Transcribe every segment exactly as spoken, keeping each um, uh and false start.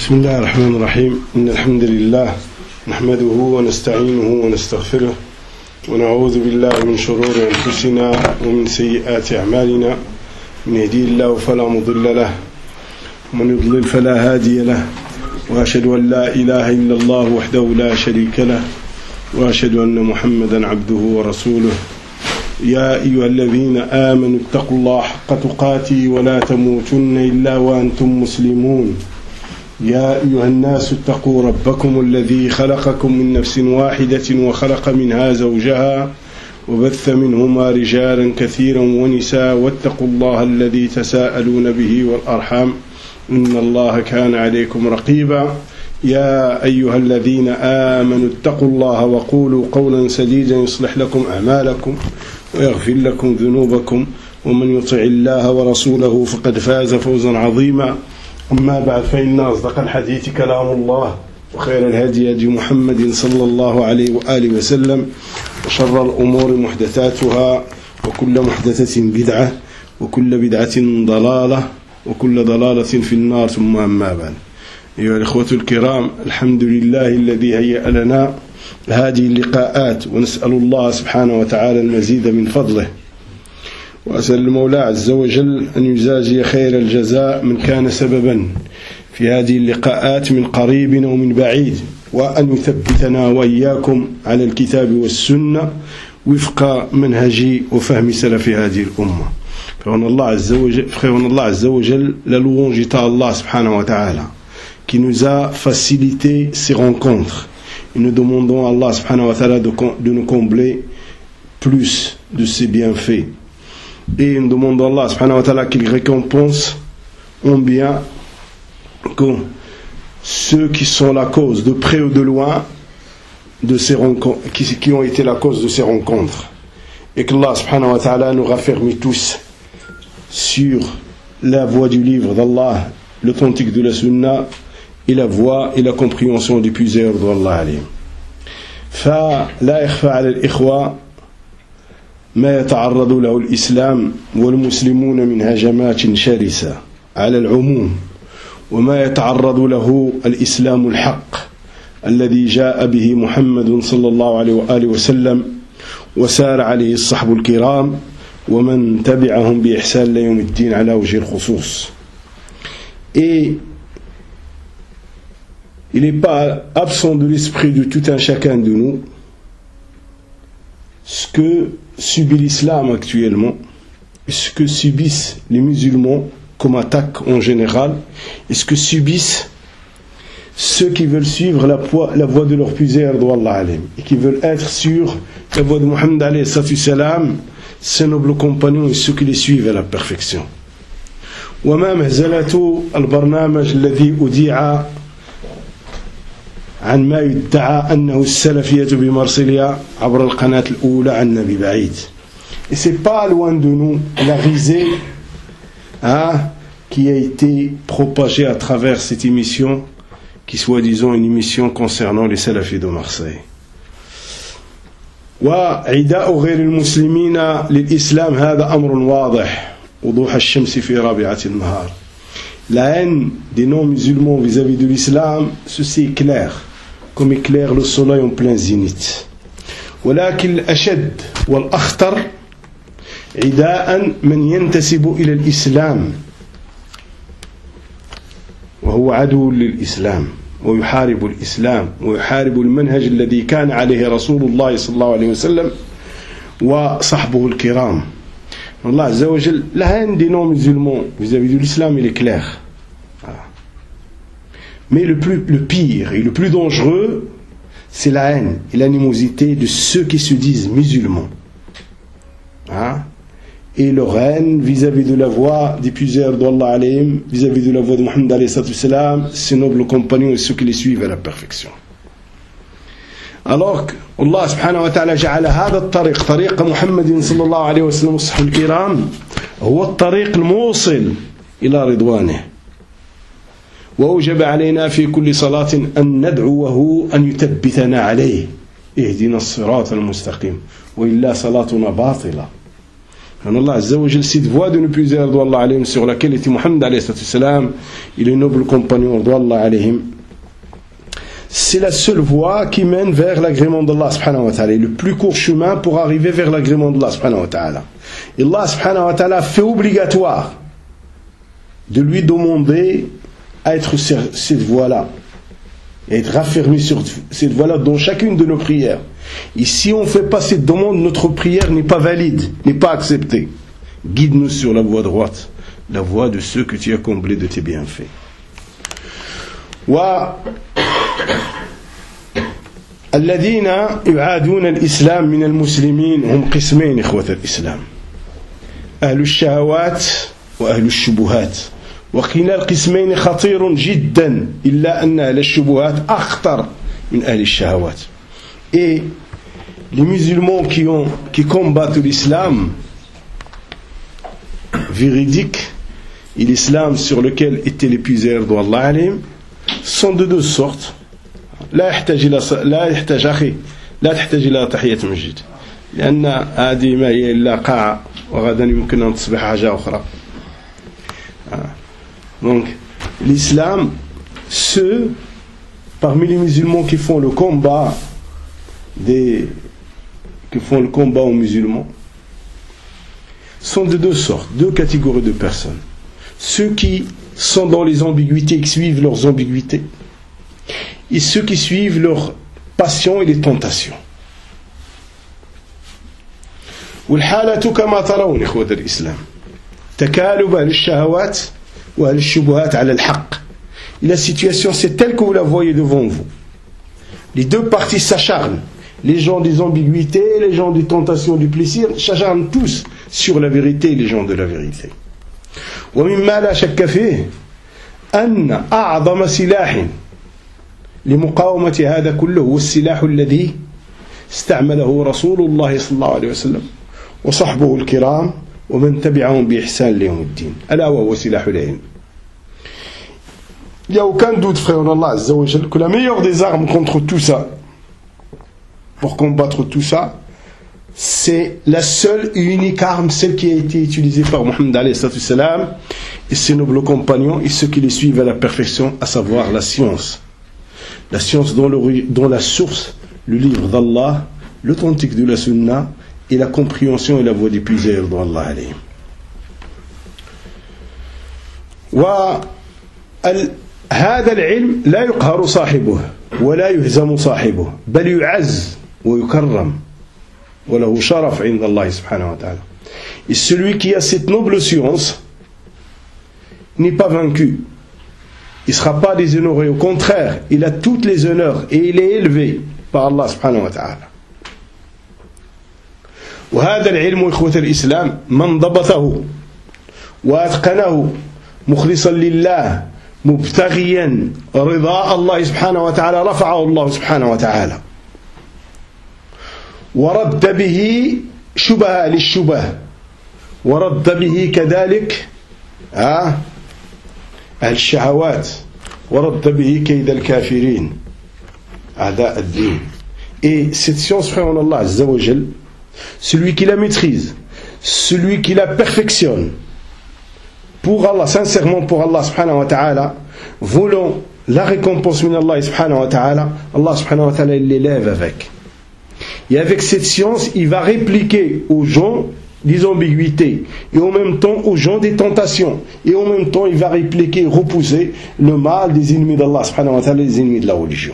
بسم الله الرحمن الرحيم. إن الحمد لله نحمده ونستعينه ونستغفره ونعوذ بالله من شرور أنفسنا ومن سيئات أعمالنا. من يهدي الله فلا مضل له ومن يضلل فلا هادي له، وأشهد أن لا إله إلا الله وحده لا شريك له، وأشهد أن محمدا عبده ورسوله. يا أيها الذين آمنوا اتقوا الله حق تقاته ولا تموتن إلا وأنتم مسلمون. يا أيها الناس اتقوا ربكم الذي خلقكم من نفس واحدة وخلق منها زوجها وبث منهما رجالا كثيرا ونساء، واتقوا الله الذي تساءلون به والأرحام إن الله كان عليكم رقيبا. يا أيها الذين آمنوا اتقوا الله وقولوا قولا سديدا يصلح لكم أعمالكم ويغفر لكم ذنوبكم، ومن يطع الله ورسوله فقد فاز فوزا عظيما. أما بعد، فإن أصدق الحديث كلام الله، وخير الهدي هدي محمد صلى الله عليه وآله وسلم، وشر الأمور محدثاتها، وكل محدثة بدعة، وكل بدعة ضلالة، وكل ضلالة في النار. ثم أما بعد، أيها الإخوة الكرام، الحمد لله الذي هيأ لنا هذه اللقاءات، ونسأل الله سبحانه وتعالى المزيد من فضله، وأسأل المولى عز وجل أن يجازي خير الجزاء من كان سببا في هذه اللقاءات من قريب ومن بعيد، وأن يثبتنا وإياكم على الكتاب والسنة وفق منهج وفهم سلف هذه الأمة. فهنا الله عز وجل, فهنا الله عز وجل la louange est à Allah subhanahu wa ta'ala qui nous a facilité ces rencontres. Et nous demandons à Allah subhanahu wa ta'ala de, de nous combler plus de ses bienfaits. Et nous demandons à Allah subhanahu wa ta'ala qu'il récompense en bien que ceux qui sont la cause de près ou de loin de ces rencontres, qui, qui ont été la cause de ces rencontres. Et que Allah subhanahu wa ta'ala nous raffermit tous sur la voie du livre d'Allah, l'authentique de la sunna, et la voie et la compréhension du plusieurs d'Allah alim. فلا يخفى على الإخوة ما يتعرض له الإسلام والمسلمون من هجمات شرسة على العموم، وما يتعرض له الإسلام الحق الذي جاء به محمد صلى الله عليه وآله وسلم وسار عليه الصحب الكرام ومن تبعهم بإحسان ليوم الدين على وجه الخصوص. Et il n'est pas absent de l'esprit de tout un chacun de nous ce que subit l'islam actuellement, et ce que subissent les musulmans comme attaque en général, et ce que subissent ceux qui veulent suivre la, la voie de leur plusieurs d'Allah alim, et qui veulent être sur la voie de Muhammad alayhi salam, ses nobles compagnons et ceux qui les suivent à la perfection. وما مهزلة البرنامج الذي أذيع عن ما يدعى أنه السلفية بمرسلية عبر القناة الأولى عنا ببعيد. Et c'est pas loin de nous la risée hein, qui a été propagée à travers cette émission, qui soi-disant une émission concernant les salafis de Marseille. وعداء غير المسلمين للإسلام هذا أمر واضح وضوح الشمس في رابعة النهار. La haine des non-musulmans vis-à-vis de l'islam, ceci est clair, comme éclaire le soleil en plein zénith. ولكن الأشد والأخطر عداء من ينتسب إلى الإسلام وهو عدو للإسلام ويحارب الإسلام ويحارب المنهج الذي كان عليه رسول الله صلى الله عليه وسلم وصحبه الكرام. Allah Azza wa Jal, la haine des non-musulmans vis-à-vis de l'islam, il est clair. Voilà. Mais le, plus, le pire et le plus dangereux, c'est la haine et l'animosité de ceux qui se disent musulmans. Hein? Et leur haine vis-à-vis de la voie des plusieurs d'Allah alayhim, vis-à-vis de la voie de Muhammad alayhi salam, ses nobles compagnons et ceux qui les suivent à la perfection. Alors que Allah subhanahu wa ta'ala جعل هذا الطريق طريق محمد صلى الله عليه وسلم والصحابة الكرام هو الطريق الموصل إلى رضوانه، وأوجب علينا في كل صلاة أن ندعوه أن يثبتنا عليه اهدنا الصراط المستقيم وإلا صلاتنا باطلة. Allah Azza wa Jal, cette voie de nos plusieurs radouallahu alayhim sur laquelle était Muhammad alayhi salam et les nobles compagnons radouallahu alayhim, c'est la seule voie qui mène vers l'agrément d'Allah subhanahu wa ta'ala, le plus court chemin pour arriver vers l'agrément d'Allah subhanahu wa ta'ala. Et Allah subhanahu wa ta'ala fait obligatoire de lui demander à être sur cette voie-là, et être raffermi sur cette voie-là dans chacune de nos prières. Et si on ne fait pas cette demande, notre prière n'est pas valide, n'est pas acceptée. Guide-nous sur la voie droite, la voie de ceux que tu as comblés de tes bienfaits. والذين يعادون الإسلام من المسلمين هم قسمين إخوة الإسلام، أهل الشهوات وأهل الشبهات. وكلا القسمين خطير جدا إلا أن أهل الشبهات أخطر من أهل الشهوات. Et les musulmans qui, ont, qui combattent l'islam véridique et l'islam sur lequel étaient les puiseurs d'Allah alayhim sont de deux sortes. لا يحتاج إلى لا يحتاج أخي لا تحتاج إلى تحية مسجد، لأن هذه ما هي إلا قاعة وغدا يمكن أن تصبح حاجة أخرى. Donc l'islam, ceux parmi les musulmans qui font le combat des qui font le combat aux musulmans sont de deux sortes, deux catégories de personnes. Ceux qui sont dans les ambiguïtés, qui suivent leurs ambiguïtés, et ceux qui suivent leurs passions et les tentations. والحالة كما ترون إخوة الإسلام تكالب أهل الشهوات وأهل الشبهات على الحق. Et la situation c'est telle que vous la voyez devant vous. Les deux parties s'acharnent. Les gens des ambiguïtés, les gens des tentations, du plaisir s'acharnent tous sur la vérité, les gens de la vérité. ومما لا شك فيه أن أعظم سلاح لمقاومة هذا كله هو السلاح الذي استعمله رسول الله صلى الله عليه وسلم وصحبه الكرام ومن تبعهم بإحسان ليوم الدين، ألا وهو سلاح العلم. Il n'y a aucun doute, frère d'Allah Azza wa Jal, que la meilleure des armes contre tout ça, pour combattre tout ça, c'est la seule et unique arme, celle qui a été utilisée par Muhammad alayhi salam et ses nobles compagnons et ceux qui les suivent à la perfection, à savoir la science. La science dont, le, dont la source, le livre d'Allah, l'authentique de la sunna et la compréhension et la voie des puiseurs d'Allah alayhi. وهذا العلم لا يقهر صاحبه ولا يهزم صاحبه بل يعز ويكرم وله شرف عند الله سبحانه وتعالى. Et celui qui a cette noble science n'est pas vaincu, il ne sera pas déshonoré, au contraire, il a toutes les honneurs et il est élevé par Allah subhanahu wa ta'ala. وهذا العلم إخوة الإسلام من ضبطه وأتقنه مخلصا لله مبتغيا رضاء الله سبحانه وتعالى رفعه الله سبحانه وتعالى ورد به شبه للشبه ورد به كذلك أهل الشهوات ورد به كيد الكافرين أعداء الدين. Et cette science, frère en Allah Azza wa Jal, celui qui la maîtrise, celui qui la perfectionne pour Allah, sincèrement pour Allah subhanahu wa ta'ala, voulant la récompense min Allah subhanahu wa ta'ala, Allah subhanahu wa ta'ala il l'élève avec. Et avec cette science, il va répliquer aux gens des ambiguïtés et en même temps aux gens des tentations et en même temps il va répliquer, repousser le mal des ennemis d'Allah subhanahu wa ta'ala, les ennemis de la religion.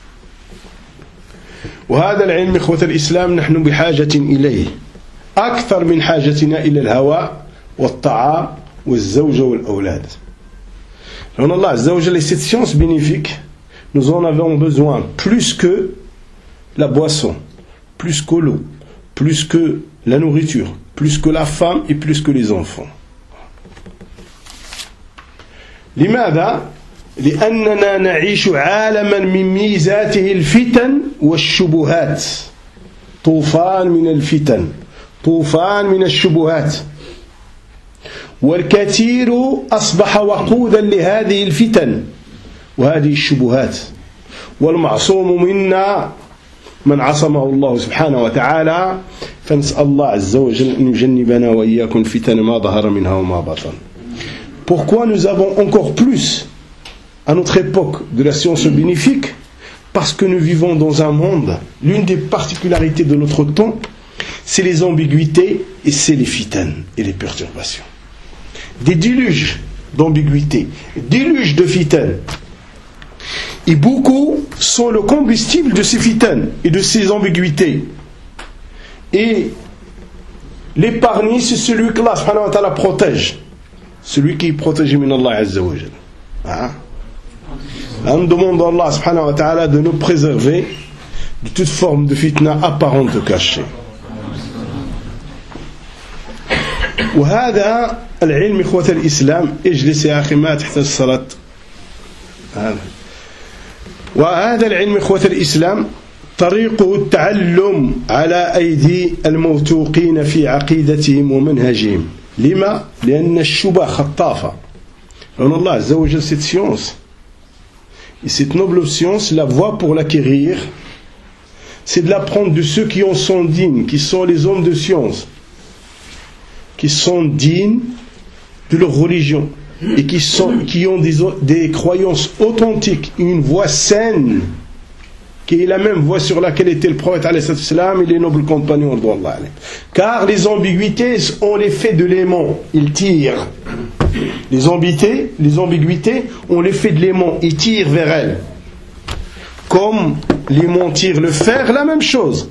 وهذا العلم إخوة الإسلام نحن بحاجة إليه أكثر من حاجتنا إلى الهواء والطعام والزوجة والأولاد. Alors Allah Azza wa Jalla, cette science bénéfique, nous en avons besoin plus que la boisson, plus que l'eau, plus que la nourriture, plus que la femme et plus que les enfants. لماذا؟ لأننا نعيش عالما من ميزاته الفتن والشبهات. طوفان من الفتن، طوفان من الشبهات، والكثير أصبح وقودا لهذه الفتن وهذه الشبهات. والمعصوم منا من عصمه الله سبحانه وتعالى فنسأل الله عز وجل أن يجنبنا وإياكم الفتن ما ظهر منها وما بطن. Pourquoi nous avons encore plus à notre époque de la science bénéfique? Parce que nous vivons dans un monde, l'une des particularités de notre temps, c'est les ambiguïtés et c'est les fitanes et les perturbations. Des déluges d'ambiguïté, déluges de fitanes. Et beaucoup sont le combustible de ces fitanes et de ces ambiguïtés. Et l'épargné, c'est celui que Allah subhanahu wa ta'ala protège. Celui qui est protégé min Allah azza wa jal. Hein? On demande à Allah subhanahu wa ta'ala de nous préserver de toute forme de fitna apparente ou cachée. وهذا العلم إخوة الإسلام اجلس يا أخي ما تحتاج الصلاة. وهذا العلم إخوة الإسلام طريقه التعلم على أيدي الموثوقين في عقيدتهم ومنهجهم. لما؟ لأن الشبه خطافة. لأن الله عز وجل cette science et cette noble science, la voie pour l'acquérir, c'est de l'apprendre de ceux qui en sont dignes, qui sont les hommes de science, qui sont dignes de leur religion et qui, sont, qui ont des, des croyances authentiques, une voie saine, qui est la même voie sur laquelle était le prophète alayhi salam et les nobles compagnons. Car les ambiguïtés ont l'effet de l'aimant, ils tirent. Les ambiguïtés, les ambiguïtés ont l'effet de l'aimant, ils tirent vers elles. Comme l'aimant tire le fer, la même chose.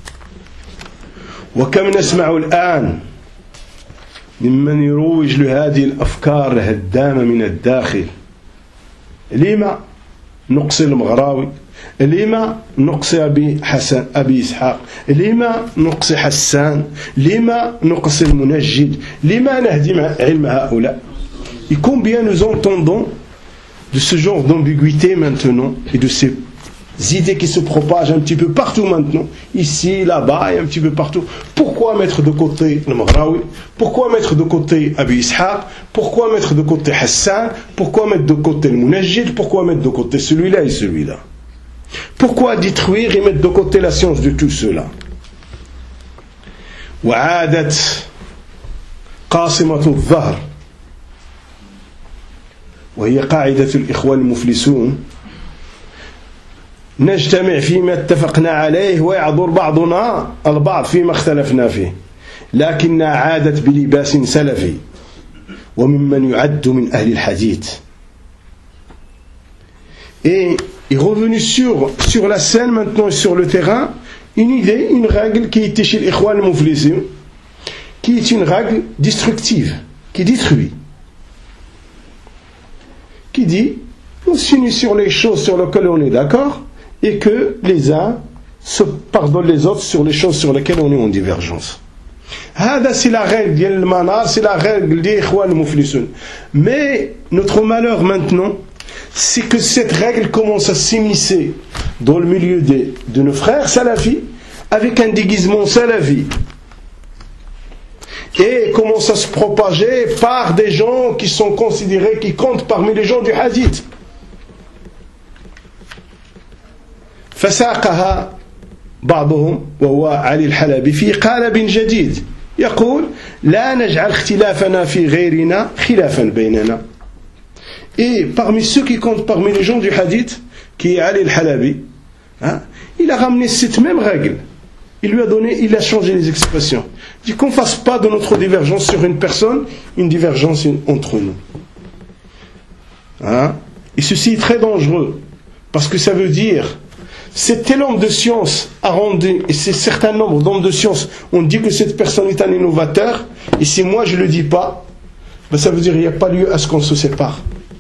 وكم نسمع الآن ممن يروج لهذه الأفكار الهدامة من الداخل. لما نقصي المغراوي، لما نقصي أبي حسن أبي إسحاق، لما نقصي حسان، لما نقصي المنجد، لما نهدم علم هؤلاء. Et combien nous entendons de ce genre d'ambiguïté maintenant et de ces idées qui se propagent un petit peu partout maintenant, ici, là-bas et un petit peu partout. Pourquoi mettre de côté le Maghraoui? Pourquoi mettre de côté Abi Ishaq? Pourquoi mettre de côté Hassan? Pourquoi mettre de côté le Munajjid? Pourquoi mettre de côté celui-là et celui-là? Pourquoi détruire et mettre de côté la science de tout cela? وعادت قاصمة الظهر وهي قاعدة الإخوان المفلسون نجتمع فيما اتفقنا عليه ويعذر بعضنا البعض فيما اختلفنا فيه لكنها عادت بلباس سلفي وممن يعد من أهل الحديث. Et est revenu sur, sur la scène maintenant et sur le terrain une idée, une règle qui était chez l'Ikhwan al-Muflisin, qui est une règle destructive, qui détruit, qui dit on s'unit sur les choses sur lesquelles on est d'accord et que les uns se pardonnent les autres sur les choses sur lesquelles on est en divergence. Hada, c'est la règle ديال المنار, c'est la règle des Ikhwan al-Muflisun. Mais notre malheur maintenant, c'est que cette règle commence à s'immiscer dans le milieu des, de nos frères salafis avec un déguisement salafi et commence à se propager par des gens qui sont considérés, qui comptent parmi les gens du hadith. فساقها بعضهم وهو علي الحلبي في قالب جديد يقول لا نجعل اختلافنا في غيرنا خلافا بيننا. Et parmi ceux qui comptent parmi les gens du hadith, qui est Ali al-Halabi, hein, il a ramené cette même règle. Il lui a donné, il a changé les expressions. Il dit qu'on ne fasse pas de notre divergence sur une personne, une divergence entre nous. Hein? Et ceci est très dangereux, parce que ça veut dire, c'est tel homme de science a rendu, et c'est certain nombre d'hommes de science ont dit que cette personne est un innovateur, et si moi je ne le dis pas, ben ça veut dire qu'il n'y a pas lieu à ce qu'on se sépare.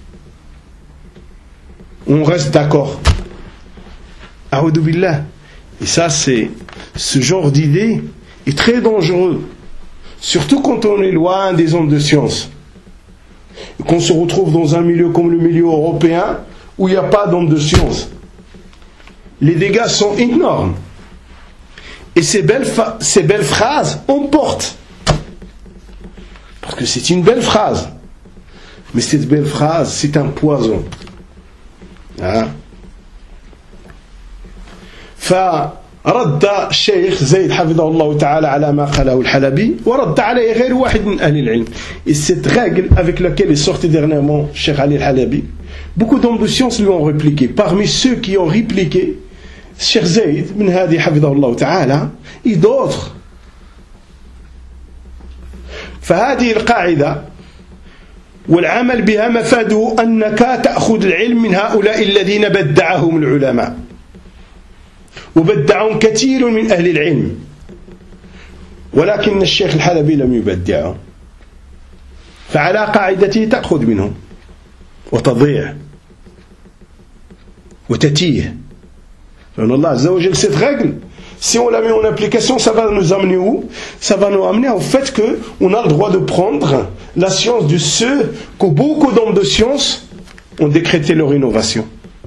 On reste d'accord. A'udhu billah. Et ça, c'est ce genre d'idée est très dangereux, surtout quand on est loin des hommes de science et qu'on se retrouve dans un milieu comme le milieu européen où il n'y a pas d'hommes de science. Les dégâts sont énormes et ces belles, fa- ces belles phrases emportent, parce que c'est une belle phrase, mais cette belle phrase c'est un poison. Hein? رد الشيخ زيد حفظه الله تعالى على ما قاله الحلبي ورد عليه غير واحد من أهل العلم. Et cette règle avec laquelle est sorti dernièrement Cheikh Ali al-Halabi, beaucoup d'hommes de science lui ont répliqué. Parmi ceux qui ont répliqué, Cheikh Zayd bin Hadi حفظه الله تعالى et d'autres. فهذه القاعدة والعمل بها مفاده أنك تأخذ العلم من هؤلاء الذين بدعهم العلماء وبدعهم كثير من أهل العلم، ولكن الشيخ الحلبي لم يبدعهم، فعلى قاعدته تأخذ منهم وتضيع وتتيه. فإن الله عز وجل cette règle, si on la met en application, ça va nous amener où? Ça va nous amener au fait qu'on a le droit de prendre la science de ceux que beaucoup d'hommes de science ont décrété leur innovation.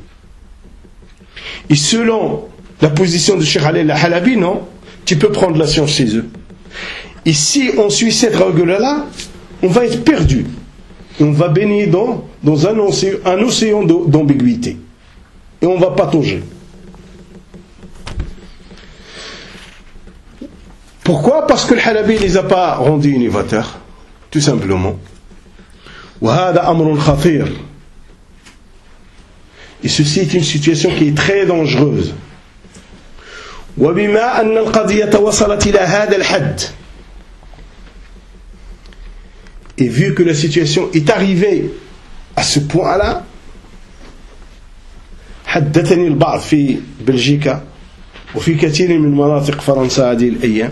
Et selon la position de Cheikh Ali al-Halabi, non, tu peux prendre la science chez eux. Et si on suit cette règle-là, on va être perdu. Et on va baigner dans, dans un océan, un océan d'ambiguïté. Et on ne va pas toucher. Pourquoi? Parce que le Halabi ne les a pas rendus innovateurs, tout simplement. وهذا أمر خطير. Et ceci est une situation qui est très dangereuse. وبما أن القضية وصلت إلى هذا الحد, et vu que la situation est arrivée à ce point-là, حدثني البعض في بلجيكا وفي كثير من مناطق فرنسا هذه الأيام،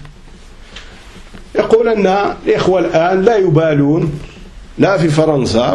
يقول أن الإخوة الآن لا يبالون لا في فرنسا